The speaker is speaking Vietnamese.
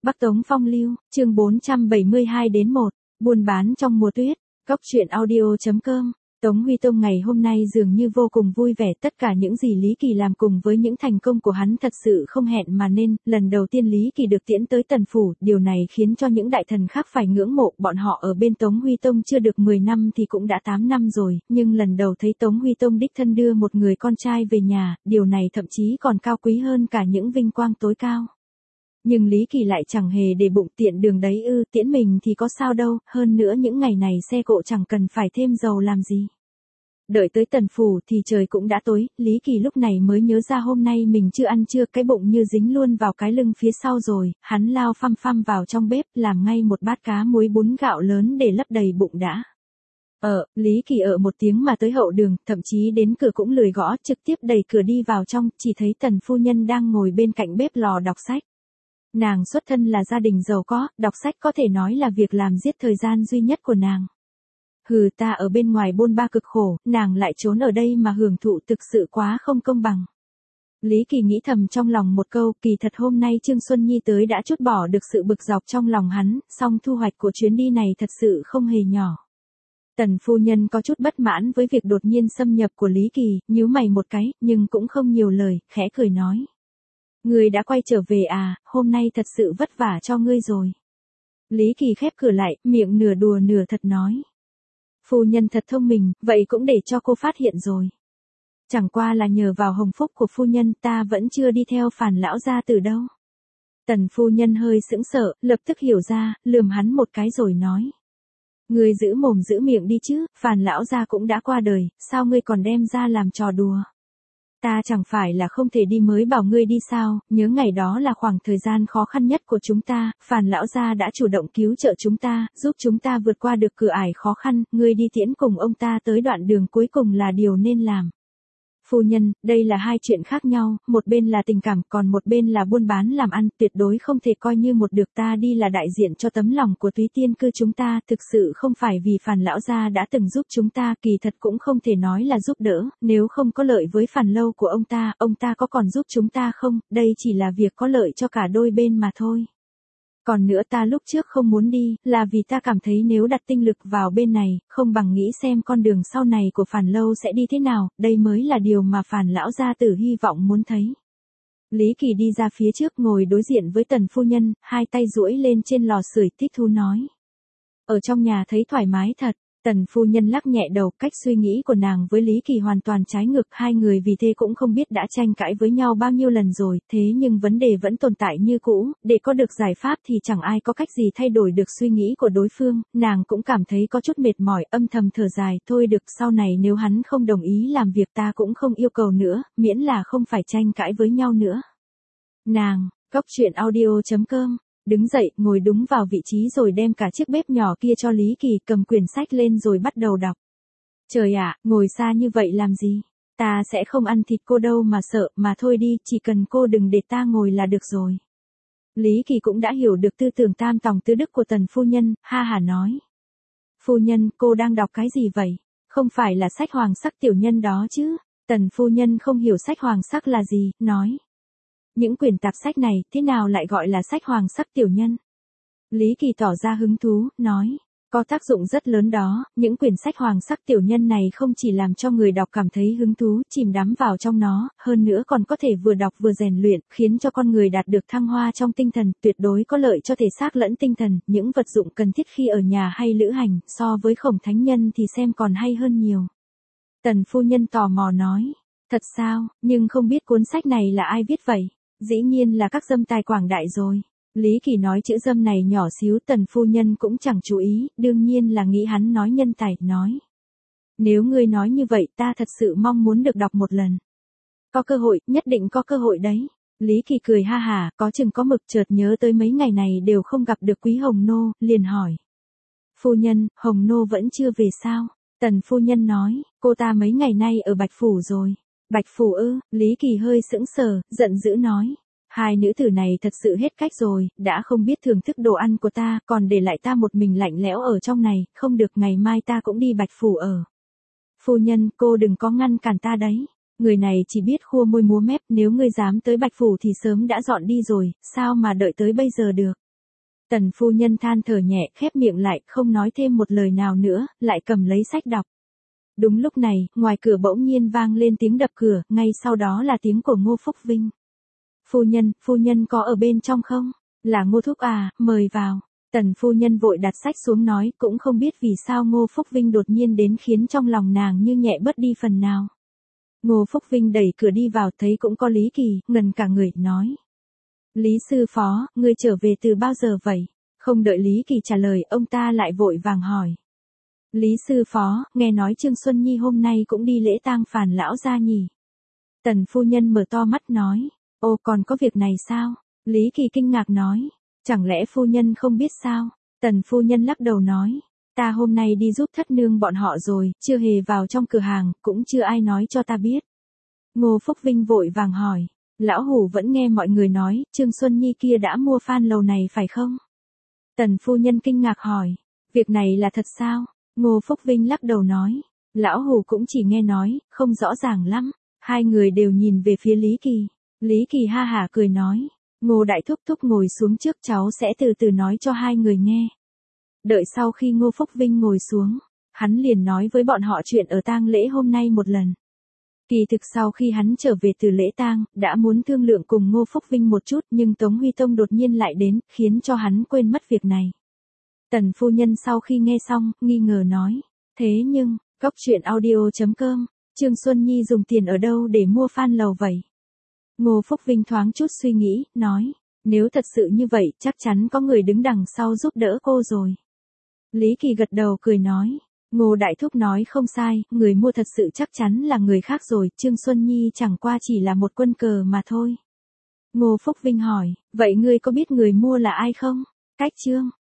Bắc Tống Phong Lưu, chương 472-1, buôn bán trong mùa tuyết, Cóc truyện audio.com. Tống Huy Tông ngày hôm nay dường như vô cùng vui vẻ, tất cả những gì Lý Kỳ làm cùng với những thành công của hắn thật sự không hẹn mà nên, lần đầu tiên Lý Kỳ được tiễn tới Tần Phủ, điều này khiến cho những đại thần khác phải ngưỡng mộ, bọn họ ở bên Tống Huy Tông chưa được 10 năm thì cũng đã 8 năm rồi, nhưng lần đầu thấy Tống Huy Tông đích thân đưa một người con trai về nhà, điều này thậm chí còn cao quý hơn cả những vinh quang tối cao. Nhưng Lý Kỳ lại chẳng hề để bụng, tiện đường đấy ư, tiễn mình thì có sao đâu, hơn nữa những ngày này xe cộ chẳng cần phải thêm dầu làm gì. Đợi tới Tần Phủ thì trời cũng đã tối, Lý Kỳ lúc này mới nhớ ra hôm nay mình chưa ăn trưa, cái bụng như dính luôn vào cái lưng phía sau rồi, hắn lao phăm phăm vào trong bếp làm ngay một bát cá muối bún gạo lớn để lấp đầy bụng đã. Lý Kỳ một tiếng mà tới hậu đường, thậm chí đến cửa cũng lười gõ, trực tiếp đẩy cửa đi vào trong, chỉ thấy Tần phu nhân đang ngồi bên cạnh bếp lò đọc sách. Nàng xuất thân là gia đình giàu có, đọc sách có thể nói là việc làm giết thời gian duy nhất của nàng. Hừ, ta ở bên ngoài bôn ba cực khổ, nàng lại trốn ở đây mà hưởng thụ, thực sự quá không công bằng. Lý Kỳ nghĩ thầm trong lòng một câu, kỳ thật hôm nay Trương Xuân Nhi tới đã trút bỏ được sự bực dọc trong lòng hắn, song thu hoạch của chuyến đi này thật sự không hề nhỏ. Tần phu nhân có chút bất mãn với việc đột nhiên xâm nhập của Lý Kỳ, nhíu mày một cái, nhưng cũng không nhiều lời, khẽ cười nói. Ngươi đã quay trở về à, hôm nay thật sự vất vả cho ngươi rồi. Lý Kỳ khép cửa lại, miệng nửa đùa nửa thật nói. Phu nhân thật thông minh, vậy cũng để cho cô phát hiện rồi. Chẳng qua là nhờ vào hồng phúc của phu nhân, ta vẫn chưa đi theo Phàn lão gia từ đâu. Tần phu nhân hơi sững sờ, lập tức hiểu ra, lườm hắn một cái rồi nói. Ngươi giữ mồm giữ miệng đi chứ, Phàn lão gia cũng đã qua đời, sao ngươi còn đem ra làm trò đùa? Ta chẳng phải là không thể đi mới bảo ngươi đi sao, nhớ ngày đó là khoảng thời gian khó khăn nhất của chúng ta, Phàn lão gia đã chủ động cứu trợ chúng ta, giúp chúng ta vượt qua được cửa ải khó khăn, ngươi đi tiễn cùng ông ta tới đoạn đường cuối cùng là điều nên làm. Phu nhân, đây là hai chuyện khác nhau, một bên là tình cảm, còn một bên là buôn bán làm ăn, tuyệt đối không thể coi như một được, ta đi là đại diện cho tấm lòng của Túy Tiên cư chúng ta, thực sự không phải vì Phàn lão gia đã từng giúp chúng ta, kỳ thật cũng không thể nói là giúp đỡ, nếu không có lợi với Phàn lâu của ông ta có còn giúp chúng ta không, đây chỉ là việc có lợi cho cả đôi bên mà thôi. Còn nữa, ta lúc trước không muốn đi, là vì ta cảm thấy nếu đặt tinh lực vào bên này, không bằng nghĩ xem con đường sau này của Phàn lâu sẽ đi thế nào, đây mới là điều mà Phàn lão gia tử hy vọng muốn thấy. Lý Kỳ đi ra phía trước ngồi đối diện với Tần phu nhân, hai tay duỗi lên trên lò sưởi, thích thú nói. Ở trong nhà thấy thoải mái thật. Tần phu nhân lắc nhẹ đầu, cách suy nghĩ của nàng với Lý Kỳ hoàn toàn trái ngược, hai người vì thế cũng không biết đã tranh cãi với nhau bao nhiêu lần rồi, thế nhưng vấn đề vẫn tồn tại như cũ, để có được giải pháp thì chẳng ai có cách gì thay đổi được suy nghĩ của đối phương, nàng cũng cảm thấy có chút mệt mỏi, âm thầm thở dài, thôi được, sau này nếu hắn không đồng ý làm việc ta cũng không yêu cầu nữa, miễn là không phải tranh cãi với nhau nữa. Nàng, Cóc truyện audio.com. Đứng dậy, ngồi đúng vào vị trí rồi đem cả chiếc bếp nhỏ kia cho Lý Kỳ, cầm quyển sách lên rồi bắt đầu đọc. Trời ạ, ngồi xa như vậy làm gì? Ta sẽ không ăn thịt cô đâu mà sợ, mà thôi đi, chỉ cần cô đừng để ta ngồi là được rồi. Lý Kỳ cũng đã hiểu được tư tưởng tam tòng tứ đức của Tần phu nhân, ha hả nói. Phu nhân, cô đang đọc cái gì vậy? Không phải là sách hoàng sắc tiểu nhân đó chứ? Tần phu nhân không hiểu sách hoàng sắc là gì, nói. Những quyển tạp sách này, thế nào lại gọi là sách hoàng sắc tiểu nhân? Lý Kỳ tỏ ra hứng thú, nói, có tác dụng rất lớn đó, những quyển sách hoàng sắc tiểu nhân này không chỉ làm cho người đọc cảm thấy hứng thú, chìm đắm vào trong nó, hơn nữa còn có thể vừa đọc vừa rèn luyện, khiến cho con người đạt được thăng hoa trong tinh thần, tuyệt đối có lợi cho thể xác lẫn tinh thần, những vật dụng cần thiết khi ở nhà hay lữ hành, so với Khổng thánh nhân thì xem còn hay hơn nhiều. Tần phu nhân tò mò nói, thật sao, nhưng không biết cuốn sách này là ai viết vậy? Dĩ nhiên là các dâm tài quảng đại rồi. Lý Kỳ nói chữ dâm này nhỏ xíu, Tần phu nhân cũng chẳng chú ý, đương nhiên là nghĩ hắn nói nhân tài, nói. Nếu ngươi nói như vậy ta thật sự mong muốn được đọc một lần. Có cơ hội, nhất định có cơ hội đấy. Lý Kỳ cười ha hả, có chừng có mực, chợt nhớ tới mấy ngày này đều không gặp được Quý Hồng Nô, liền hỏi. Phu nhân, Hồng Nô vẫn chưa về sao? Tần phu nhân nói, cô ta mấy ngày nay ở Bạch Phủ rồi. Bạch Phủ ư? Lý Kỳ hơi sững sờ, giận dữ nói. Hai nữ tử này thật sự hết cách rồi, đã không biết thưởng thức đồ ăn của ta, còn để lại ta một mình lạnh lẽo ở trong này, không được, ngày mai ta cũng đi Bạch Phủ ở. Phu nhân, cô đừng có ngăn cản ta đấy. Người này chỉ biết khua môi múa mép, nếu ngươi dám tới Bạch Phủ thì sớm đã dọn đi rồi, sao mà đợi tới bây giờ được. Tần phu nhân than thở nhẹ, khép miệng lại, không nói thêm một lời nào nữa, lại cầm lấy sách đọc. Đúng lúc này, ngoài cửa bỗng nhiên vang lên tiếng đập cửa, ngay sau đó là tiếng của Ngô Phúc Vinh. Phu nhân có ở bên trong không? Là Ngô thúc à, mời vào. Tần phu nhân vội đặt sách xuống nói, cũng không biết vì sao Ngô Phúc Vinh đột nhiên đến khiến trong lòng nàng như nhẹ bớt đi phần nào. Ngô Phúc Vinh đẩy cửa đi vào, thấy cũng có Lý Kỳ, ngần cả người, nói. Lý sư phó, ngươi trở về từ bao giờ vậy? Không đợi Lý Kỳ trả lời, ông ta lại vội vàng hỏi. Lý sư phó, nghe nói Trương Xuân Nhi hôm nay cũng đi lễ tang Phàn lão gia nhỉ? Tần phu nhân mở to mắt nói. Ô, còn có việc này sao? Lý Kỳ kinh ngạc nói. Chẳng lẽ phu nhân không biết sao? Tần phu nhân lắc đầu nói. Ta hôm nay đi giúp thất nương bọn họ rồi, chưa hề vào trong cửa hàng, cũng chưa ai nói cho ta biết. Ngô Phúc Vinh vội vàng hỏi. Lão hủ vẫn nghe mọi người nói, Trương Xuân Nhi kia đã mua Phan lầu này phải không? Tần phu nhân kinh ngạc hỏi. Việc này là thật sao? Ngô Phúc Vinh lắc đầu nói. Lão hủ cũng chỉ nghe nói, không rõ ràng lắm. Hai người đều nhìn về phía Lý Kỳ. Lý Kỳ ha hả cười nói. Ngô đại thúc thúc ngồi xuống trước, cháu sẽ từ từ nói cho hai người nghe. Đợi sau khi Ngô Phúc Vinh ngồi xuống, hắn liền nói với bọn họ chuyện ở tang lễ hôm nay một lần. Kỳ thực sau khi hắn trở về từ lễ tang, đã muốn thương lượng cùng Ngô Phúc Vinh một chút, nhưng Tống Huy Tông đột nhiên lại đến, khiến cho hắn quên mất việc này. Tần phu nhân sau khi nghe xong, nghi ngờ nói. Thế nhưng, coctruyện.audio.com, Trương Xuân Nhi dùng tiền ở đâu để mua Phan lầu vậy? Ngô Phúc Vinh thoáng chút suy nghĩ, nói. Nếu thật sự như vậy, chắc chắn có người đứng đằng sau giúp đỡ cô rồi. Lý Kỳ gật đầu cười nói. Ngô đại thúc nói không sai, người mua thật sự chắc chắn là người khác rồi, Trương Xuân Nhi chẳng qua chỉ là một quân cờ mà thôi. Ngô Phúc Vinh hỏi, vậy ngươi có biết người mua là ai không? Cách Trương.